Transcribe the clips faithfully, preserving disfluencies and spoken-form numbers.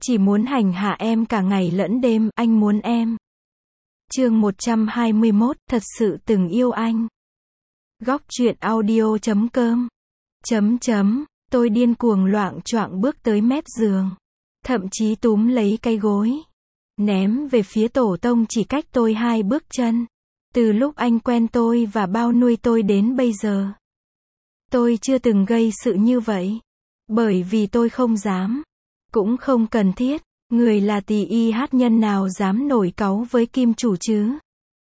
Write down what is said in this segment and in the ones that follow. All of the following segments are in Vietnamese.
Chỉ muốn hành hạ em cả ngày lẫn đêm, anh muốn em. Chương một trăm hai mươi mốt, thật sự từng yêu anh. Góc truyện audio chấm com. Chấm chấm, tôi điên cuồng loạng choạng bước tới mép giường. Thậm chí túm lấy cái gối. Ném về phía tổ tông chỉ cách tôi hai bước chân. Từ lúc anh quen tôi và bao nuôi tôi đến bây giờ. Tôi chưa từng gây sự như vậy. Bởi vì tôi không dám. Cũng không cần thiết. Người là tỳ y hát nhân nào dám nổi cáu với kim chủ chứ?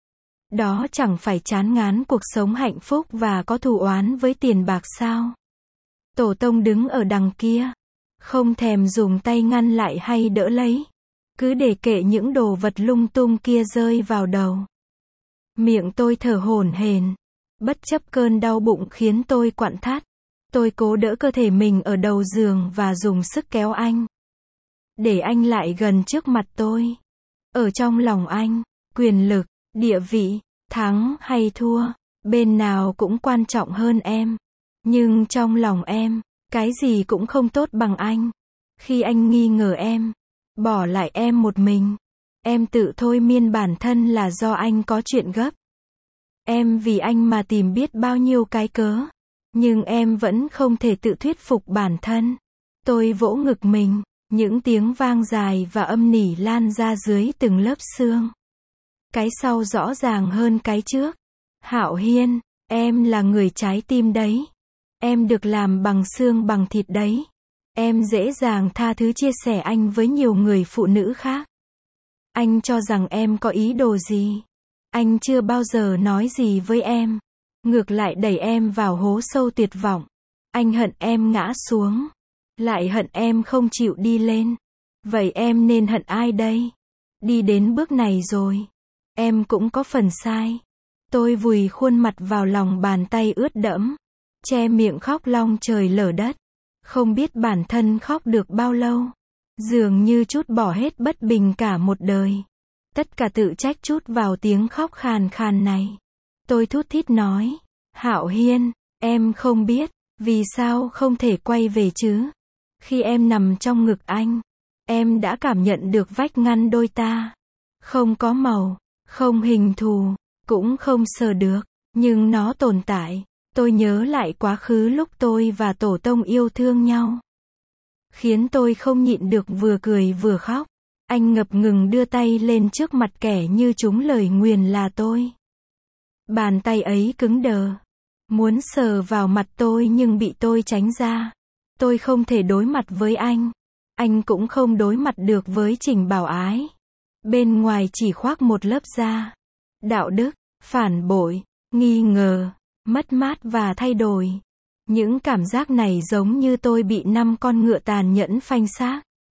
Đó chẳng phải chán ngán cuộc sống hạnh phúc và có thù oán với tiền bạc sao? Tổ tông đứng ở đằng kia. Không thèm dùng tay ngăn lại hay đỡ lấy. Cứ để kệ những đồ vật lung tung kia rơi vào đầu. Miệng tôi thở hổn hển. Bất chấp cơn đau bụng khiến tôi quặn thắt. Tôi cố đỡ cơ thể mình ở đầu giường và dùng sức kéo anh. Để anh lại gần trước mặt tôi. Ở trong lòng anh, quyền lực, địa vị, thắng hay thua, bên nào cũng quan trọng hơn em. Nhưng trong lòng em, cái gì cũng không tốt bằng anh. Khi anh nghi ngờ em, bỏ lại em một mình, em tự thôi miên bản thân là do anh có chuyện gấp. Em vì anh mà tìm biết bao nhiêu cái cớ. Nhưng em vẫn không thể tự thuyết phục bản thân. Tôi vỗ ngực mình. Những tiếng vang dài và âm nỉ lan ra dưới từng lớp xương. Cái sau rõ ràng hơn cái trước. Hạo Hiên, em là người trái tim đấy. Em được làm bằng xương bằng thịt đấy. Em dễ dàng tha thứ chia sẻ anh với nhiều người phụ nữ khác. Anh cho rằng em có ý đồ gì. Anh chưa bao giờ nói gì với em. Ngược lại đẩy em vào hố sâu tuyệt vọng. Anh hận em ngã xuống. Lại hận em không chịu đi lên. Vậy em nên hận ai đây? Đi đến bước này rồi. Em cũng có phần sai. Tôi vùi khuôn mặt vào lòng bàn tay ướt đẫm. Che miệng khóc long trời lở đất. Không biết bản thân khóc được bao lâu. Dường như trút bỏ hết bất bình cả một đời. Tất cả tự trách trút vào tiếng khóc khàn khàn này. Tôi thút thít nói. Hạo Hiên, em không biết. Vì sao không thể quay về chứ? Khi em nằm trong ngực anh, em đã cảm nhận được vách ngăn đôi ta. Không có màu, không hình thù, cũng không sờ được, nhưng nó tồn tại. Tôi nhớ lại quá khứ lúc tôi và tổ tông yêu thương nhau. Khiến tôi không nhịn được vừa cười vừa khóc. Anh ngập ngừng đưa tay lên trước mặt kẻ như trúng lời nguyền là tôi. Bàn tay ấy cứng đờ. Muốn sờ vào mặt tôi nhưng bị tôi tránh ra. Tôi không thể đối mặt với anh. Anh cũng không đối mặt được với Trình Bảo Ái. Bên ngoài chỉ khoác một lớp da. Đạo đức, phản bội, nghi ngờ, mất mát và thay đổi. Những cảm giác này giống như tôi bị năm con ngựa tàn nhẫn phanh xác.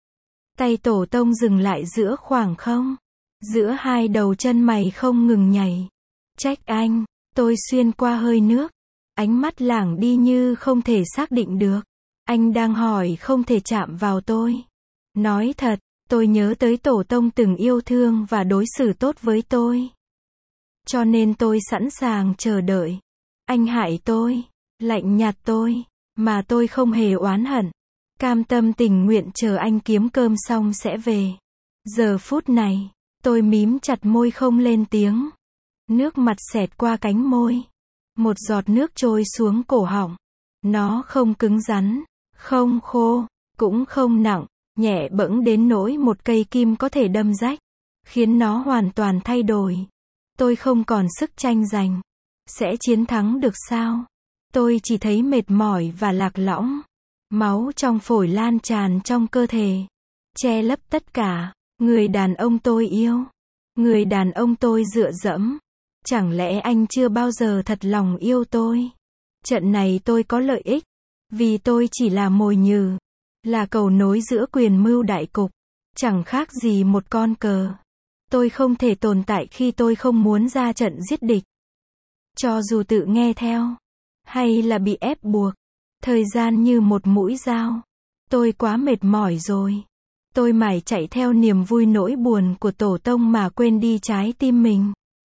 Tay tổ tông dừng lại giữa khoảng không. Giữa hai đầu chân mày không ngừng nhảy. Trách anh, tôi xuyên qua hơi nước. Ánh mắt lảng đi như không thể xác định được. Anh đang hỏi không thể chạm vào tôi. Nói thật, tôi nhớ tới tổ tông từng yêu thương và đối xử tốt với tôi. Cho nên tôi sẵn sàng chờ đợi. Anh hại tôi, lạnh nhạt tôi, mà tôi không hề oán hận. Cam tâm tình nguyện chờ anh kiếm cơm xong sẽ về. Giờ phút này, tôi mím chặt môi không lên tiếng. Nước mặt xẹt qua cánh môi. Một giọt nước trôi xuống cổ họng. Nó không cứng rắn, không khô, cũng không nặng, nhẹ bẫng đến nỗi một cây kim có thể đâm rách, khiến nó hoàn toàn thay đổi. Tôi không còn sức tranh giành. Sẽ chiến thắng được sao? Tôi chỉ thấy mệt mỏi và lạc lõng. Máu trong phổi lan tràn trong cơ thể. Che lấp tất cả. Người đàn ông tôi yêu. Người đàn ông tôi dựa dẫm. Chẳng lẽ anh chưa bao giờ thật lòng yêu tôi? Trận này tôi có lợi ích. Vì tôi chỉ là mồi nhử. Là cầu nối giữa quyền mưu đại cục. Chẳng khác gì một con cờ. Tôi không thể tồn tại khi tôi không muốn ra trận giết địch. Cho dù tự nghe theo. Hay là bị ép buộc. Thời gian như một mũi dao. Tôi quá mệt mỏi rồi. Tôi mải chạy theo niềm vui nỗi buồn của tổ tông mà quên đi trái tim mình.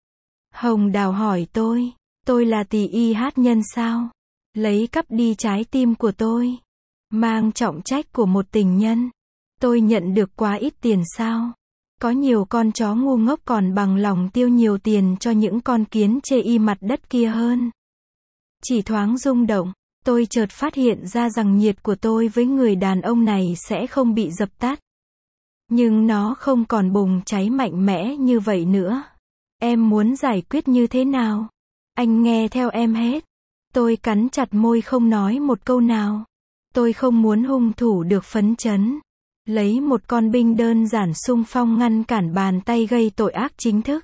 Hồng Đào hỏi tôi. Tôi là tỳ y hát nhân sao? Lấy cắp đi trái tim của tôi. Mang trọng trách của một tình nhân. Tôi nhận được quá ít tiền sao? Có nhiều con chó ngu ngốc còn bằng lòng tiêu nhiều tiền cho những con kiến chê y mặt đất kia hơn. Chỉ thoáng rung động, tôi chợt phát hiện ra rằng nhiệt của tôi với người đàn ông này sẽ không bị dập tắt. Nhưng nó không còn bùng cháy mạnh mẽ như vậy nữa. Em muốn giải quyết như thế nào? Anh nghe theo em hết. Tôi cắn chặt môi không nói một câu nào. Tôi không muốn hung thủ được phấn chấn. Lấy một con binh đơn giản xung phong ngăn cản bàn tay gây tội ác chính thức.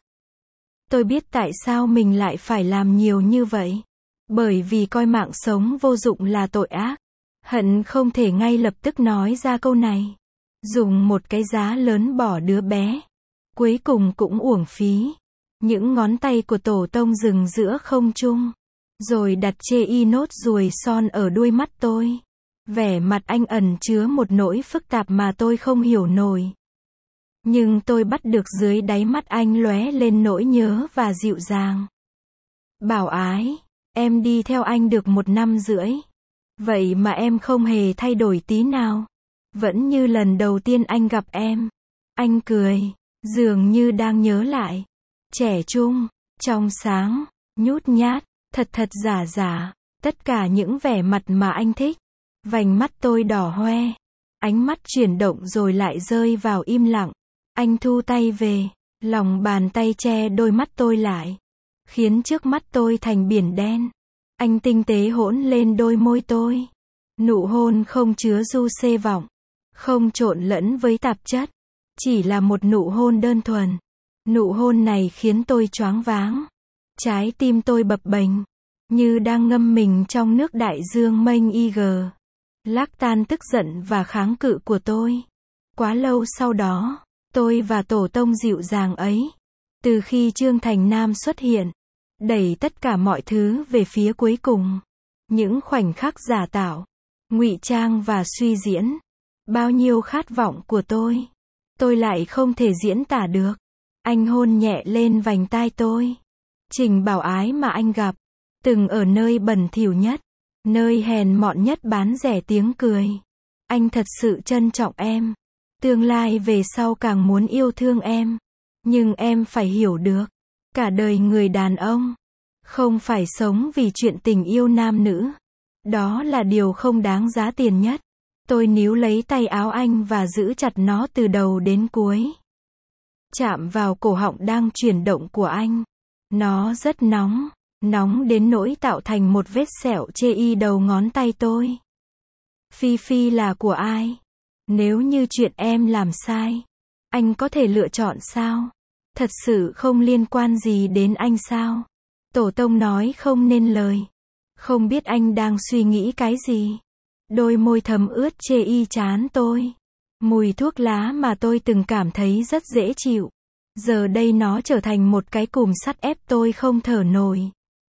Tôi biết tại sao mình lại phải làm nhiều như vậy. Bởi vì coi mạng sống vô dụng là tội ác. Hận không thể ngay lập tức nói ra câu này. Dùng một cái giá lớn bỏ đứa bé. Cuối cùng cũng uổng phí. Những ngón tay của tổ tông dừng giữa không trung. Rồi đặt chê y nốt ruồi son ở đuôi mắt tôi. Vẻ mặt anh ẩn chứa một nỗi phức tạp mà tôi không hiểu nổi. Nhưng tôi bắt được dưới đáy mắt anh lóe lên nỗi nhớ và dịu dàng. Bảo ái, em đi theo anh được một năm rưỡi. Vậy mà em không hề thay đổi tí nào. Vẫn như lần đầu tiên anh gặp em. Anh cười, dường như đang nhớ lại. Trẻ trung, trong sáng, nhút nhát, thật thật giả giả. Tất cả những vẻ mặt mà anh thích. Vành mắt tôi đỏ hoe. Ánh mắt chuyển động rồi lại rơi vào im lặng. Anh thu tay về. Lòng bàn tay che đôi mắt tôi lại. Khiến trước mắt tôi thành biển đen. Anh tinh tế hỗn lên đôi môi tôi. Nụ hôn không chứa du xê vọng. Không trộn lẫn với tạp chất. Chỉ là một nụ hôn đơn thuần. Nụ hôn này khiến tôi choáng váng. Trái tim tôi bập bềnh. Như đang ngâm mình trong nước đại dương mênh y gờ. Lắc tan tức giận và kháng cự của tôi. Quá lâu sau đó, tôi và tổ tông dịu dàng ấy. Từ khi Trương Thành Nam xuất hiện. Đẩy tất cả mọi thứ về phía cuối cùng. Những khoảnh khắc giả tạo. Ngụy trang và suy diễn. Bao nhiêu khát vọng của tôi. Tôi lại không thể diễn tả được. Anh hôn nhẹ lên vành tai tôi. Trình Bảo Ái mà anh gặp. Từng ở nơi bẩn thỉu nhất. Nơi hèn mọn nhất bán rẻ tiếng cười. Anh thật sự trân trọng em. Tương lai về sau càng muốn yêu thương em. Nhưng em phải hiểu được. Cả đời người đàn ông. Không phải sống vì chuyện tình yêu nam nữ. Đó là điều không đáng giá tiền nhất. Tôi níu lấy tay áo anh và giữ chặt nó từ đầu đến cuối. Chạm vào cổ họng đang chuyển động của anh. Nó rất nóng. Nóng đến nỗi tạo thành một vết sẹo chê y đầu ngón tay tôi. Phi Phi là của ai? Nếu như chuyện em làm sai, anh có thể lựa chọn sao? Thật sự không liên quan gì đến anh sao? Tổ tông nói không nên lời. Không biết anh đang suy nghĩ cái gì? Đôi môi thấm ướt chê y trán tôi. Mùi thuốc lá mà tôi từng cảm thấy rất dễ chịu. Giờ đây nó trở thành một cái cùm sắt ép tôi không thở nổi.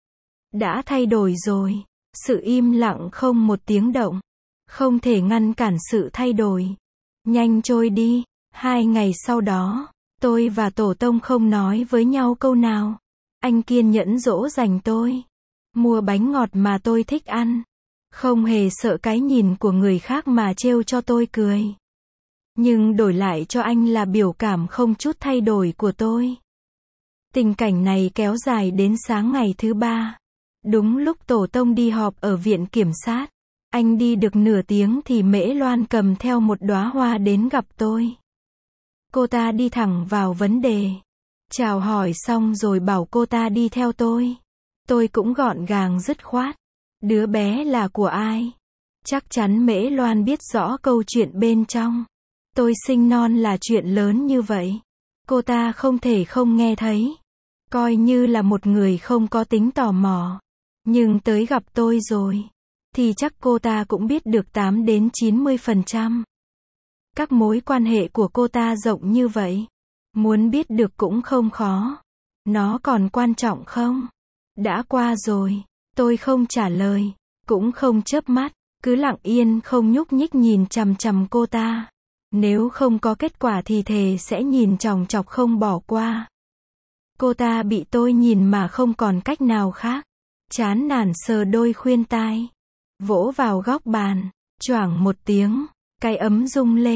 Đã thay đổi rồi. Sự im lặng không một tiếng động. Không thể ngăn cản sự thay đổi. Nhanh trôi đi. Hai ngày sau đó, tôi và tổ tông không nói với nhau câu nào. Anh kiên nhẫn dỗ dành tôi. Mua bánh ngọt mà tôi thích ăn. Không hề sợ cái nhìn của người khác mà trêu cho tôi cười. Nhưng đổi lại cho anh là biểu cảm không chút thay đổi của tôi. Tình cảnh này kéo dài đến sáng ngày thứ ba. Đúng lúc tổ tông đi họp ở viện kiểm sát. Anh đi được nửa tiếng thì Mễ Loan cầm theo một đóa hoa đến gặp tôi. Cô ta đi thẳng vào vấn đề. Chào hỏi xong rồi bảo cô ta đi theo tôi. Tôi cũng gọn gàng dứt khoát. Đứa bé là của ai? Chắc chắn Mễ Loan biết rõ câu chuyện bên trong. Tôi sinh non là chuyện lớn như vậy. Cô ta không thể không nghe thấy. Coi như là một người không có tính tò mò. Nhưng tới gặp tôi rồi. Thì chắc cô ta cũng biết được tám đến chín mươi phần trăm. Các mối quan hệ của cô ta rộng như vậy. Muốn biết được cũng không khó. Nó còn quan trọng không? Đã qua rồi. Tôi không trả lời. Cũng không chớp mắt. Cứ lặng yên không nhúc nhích nhìn chằm chằm cô ta. Nếu không có kết quả thì thề sẽ nhìn chòng chọc không bỏ qua. Cô ta bị tôi nhìn mà không còn cách nào khác. Chán nản sờ đôi khuyên tai. Vỗ vào góc bàn. Choảng một tiếng. Cái ấm rung lên.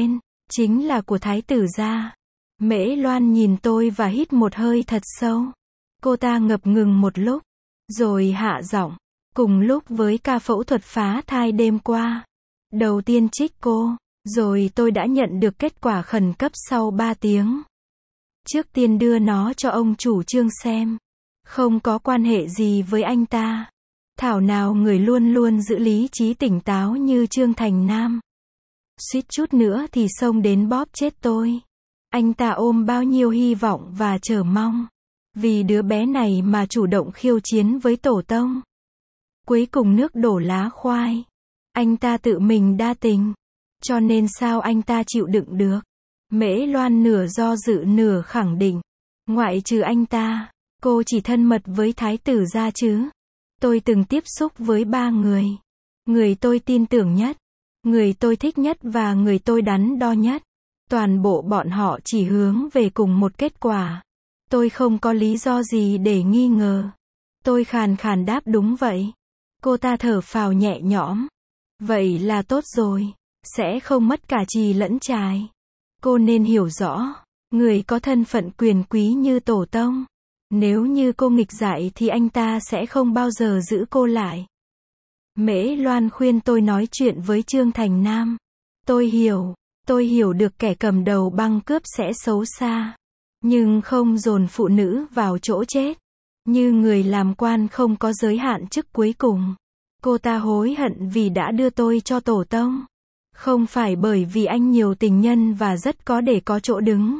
chính là của thái tử gia. Mễ Loan nhìn tôi và hít một hơi thật sâu. Cô ta ngập ngừng một lúc, rồi hạ giọng, cùng lúc với ca phẫu thuật phá thai đêm qua. Đầu tiên trích cô, rồi tôi đã nhận được kết quả khẩn cấp sau ba tiếng. Trước tiên đưa nó cho ông chủ Trương xem. Không có quan hệ gì với anh ta. Thảo nào người luôn luôn giữ lý trí tỉnh táo như Trương Thành Nam. Suýt chút nữa thì xông đến bóp chết tôi. Anh ta ôm bao nhiêu hy vọng và chờ mong. Vì đứa bé này mà chủ động khiêu chiến với tổ tông. Cuối cùng nước đổ lá khoai. Anh ta tự mình đa tình. Cho nên sao anh ta chịu đựng được? Mễ Loan nửa do dự nửa khẳng định. Ngoại trừ anh ta, cô chỉ thân mật với thái tử gia chứ. Tôi từng tiếp xúc với ba người. Người tôi tin tưởng nhất, người tôi thích nhất và người tôi đắn đo nhất. Toàn bộ bọn họ chỉ hướng về cùng một kết quả. Tôi không có lý do gì để nghi ngờ. Tôi khàn khàn đáp đúng vậy. Cô ta thở phào nhẹ nhõm. Vậy là tốt rồi. Sẽ không mất cả chì lẫn chài. Cô nên hiểu rõ. Người có thân phận quyền quý như tổ tông. Nếu như cô nghịch dại thì anh ta sẽ không bao giờ giữ cô lại. Mễ Loan khuyên tôi nói chuyện với Trương Thành Nam. Tôi hiểu. Tôi hiểu được kẻ cầm đầu băng cướp sẽ xấu xa. Nhưng không dồn phụ nữ vào chỗ chết. Như người làm quan không có giới hạn chức cuối cùng. Cô ta hối hận vì đã đưa tôi cho tổ tông. Không phải bởi vì anh nhiều tình nhân và rất có để có chỗ đứng.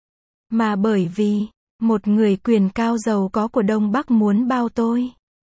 Mà bởi vì, một người quyền cao giàu có của Đông Bắc muốn bao tôi.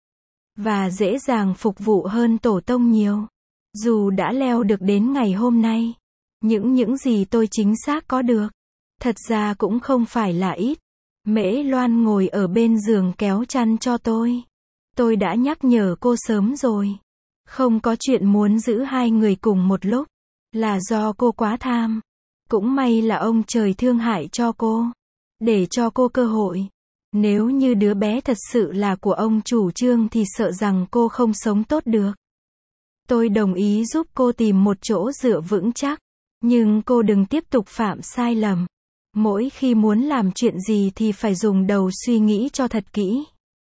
Và dễ dàng phục vụ hơn tổ tông nhiều. Dù đã leo được đến ngày hôm nay. Những những gì tôi chính xác có được. Thật ra cũng không phải là ít. Mễ Loan ngồi ở bên giường kéo chăn cho tôi. Tôi đã nhắc nhở cô sớm rồi. Không có chuyện muốn giữ hai người cùng một lúc. Là do cô quá tham. Cũng may là ông trời thương hại cho cô. Để cho cô cơ hội. Nếu như đứa bé thật sự là của ông chủ Trương thì sợ rằng cô không sống tốt được. Tôi đồng ý giúp cô tìm một chỗ dựa vững chắc. Nhưng cô đừng tiếp tục phạm sai lầm. Mỗi khi muốn làm chuyện gì thì phải dùng đầu suy nghĩ cho thật kỹ.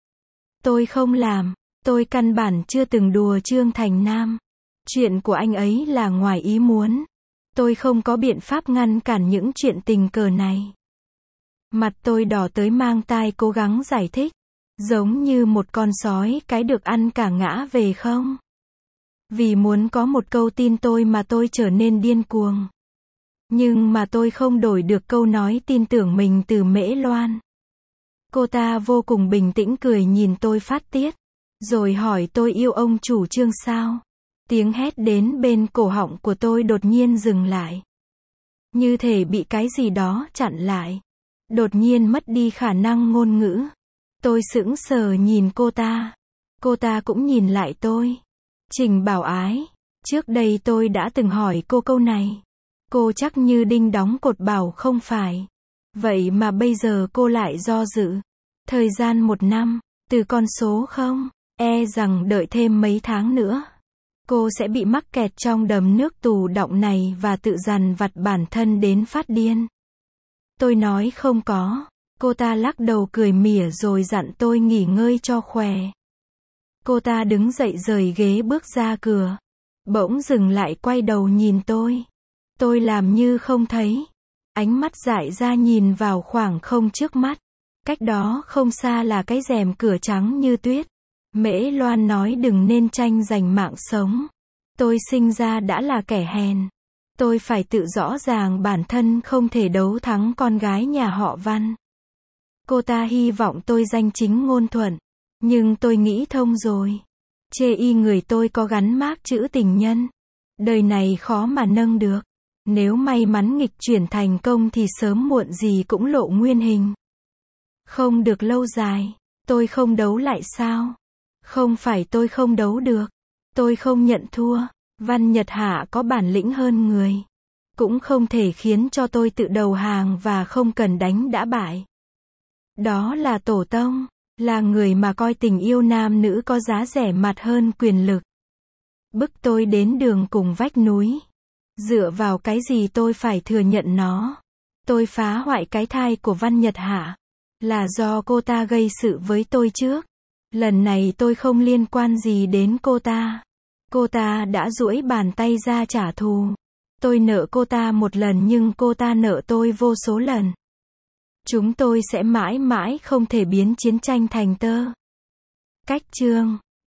Tôi không làm. Tôi căn bản chưa từng đùa Trương Thành Nam. Chuyện của anh ấy là ngoài ý muốn. Tôi không có biện pháp ngăn cản những chuyện tình cờ này. Mặt tôi đỏ tới mang tai cố gắng giải thích. Giống như một con sói cái được ăn cả ngã về không? Vì muốn có một câu tin tôi mà tôi trở nên điên cuồng. Nhưng mà tôi không đổi được câu nói tin tưởng mình từ Mễ Loan. Cô ta vô cùng bình tĩnh cười nhìn tôi phát tiết. Rồi hỏi tôi yêu ông chủ Trương sao? Tiếng hét đến bên cổ họng của tôi đột nhiên dừng lại. Như thể bị cái gì đó chặn lại. Đột nhiên mất đi khả năng ngôn ngữ. Tôi sững sờ nhìn cô ta. Cô ta cũng nhìn lại tôi. Trình Bảo Ái. Trước đây tôi đã từng hỏi cô câu này. Cô chắc như đinh đóng cột bảo không phải. Vậy mà bây giờ cô lại do dự. Thời gian một năm. Từ con số không. E rằng đợi thêm mấy tháng nữa. Cô sẽ bị mắc kẹt trong đầm nước tù đọng này và tự dằn vặt bản thân đến phát điên. Tôi nói không có. Cô ta lắc đầu cười mỉa rồi dặn tôi nghỉ ngơi cho khỏe. Cô ta đứng dậy rời ghế bước ra cửa. Bỗng dừng lại quay đầu nhìn tôi. Tôi làm như không thấy. Ánh mắt dại ra nhìn vào khoảng không trước mắt. Cách đó không xa là cái rèm cửa trắng như tuyết. Mễ Loan nói đừng nên tranh giành mạng sống. Tôi sinh ra đã là kẻ hèn. Tôi phải tự rõ ràng bản thân không thể đấu thắng con gái nhà họ Văn. Cô ta hy vọng tôi danh chính ngôn thuận. Nhưng tôi nghĩ thông rồi. Chê y người tôi có gắn mác chữ tình nhân. Đời này khó mà nâng được. Nếu may mắn nghịch chuyển thành công thì sớm muộn gì cũng lộ nguyên hình. Không được lâu dài. Tôi không đấu lại sao? Không phải tôi không đấu được. Tôi không nhận thua. Văn Nhật Hạ có bản lĩnh hơn người. Cũng không thể khiến cho tôi tự đầu hàng và không cần đánh đã bại. Đó là tổ tông. Là người mà coi tình yêu nam nữ có giá rẻ mặt hơn quyền lực. Bức tôi đến đường cùng vách núi. Dựa vào cái gì tôi phải thừa nhận nó? Tôi phá hoại cái thai của Văn Nhật hả? Là do cô ta gây sự với tôi trước. Lần này tôi không liên quan gì đến cô ta. Cô ta đã duỗi bàn tay ra trả thù. Tôi nợ cô ta một lần nhưng cô ta nợ tôi vô số lần. Chúng tôi sẽ mãi mãi không thể biến chiến tranh thành tơ. Cách chương